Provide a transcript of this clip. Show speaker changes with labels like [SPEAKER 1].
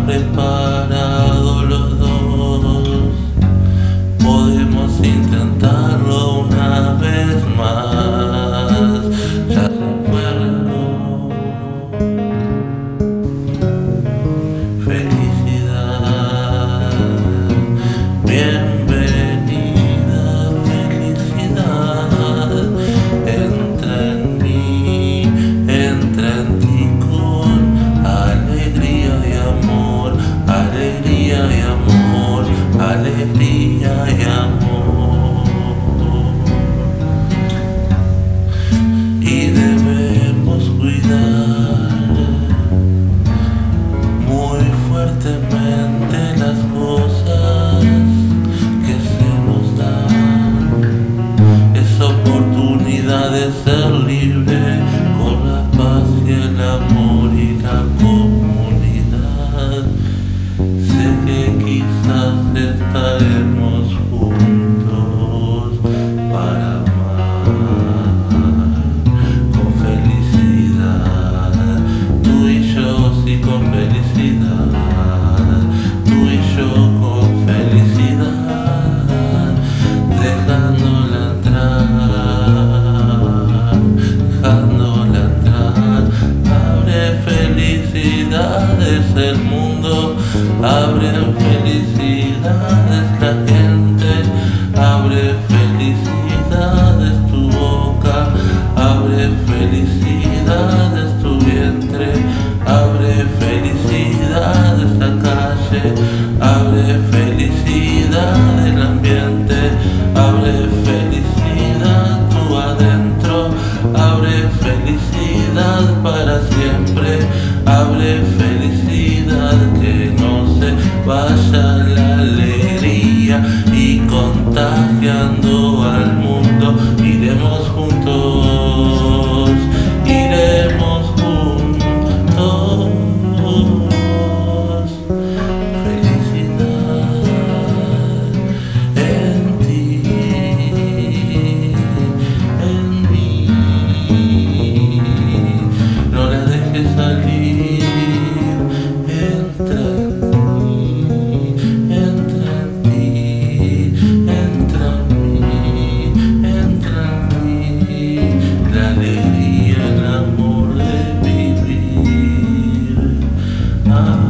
[SPEAKER 1] preparado los dos. Podemos intentarlo una vez más. Ya se fueron. Felicidad, bienvenida, felicidad. Entra en mí, entra en ti con alegría y amor, alegría y amor, alegría y amor. Y debemos cuidar muy fuertemente las cosas que se nos dan. Es oportunidad de ser libre con la paz y el amor y la comunidad. Sé que quizás estaremos juntos para amar con felicidad. Tú y yo, sí, con felicidad. Tú y yo con felicidad. Dejándola entrar, dejándola entrar. Abre felicidades el mundo, abre felicidades la gente, abre felicidades tu boca, abre felicidades tu vientre, abre felicidades la calle, abre felicidad el ambiente, abre felicidad tu adentro, abre felicidad para siempre, abre felicidad que no se vaya la alegría y contagiando al mundo. Iremos juntos, iremos juntos. Felicidad en ti, en mí. No la dejes salir. Entra en mí, entra en ti, entra en mí, entra en mí. La alegría, el amor de vivir.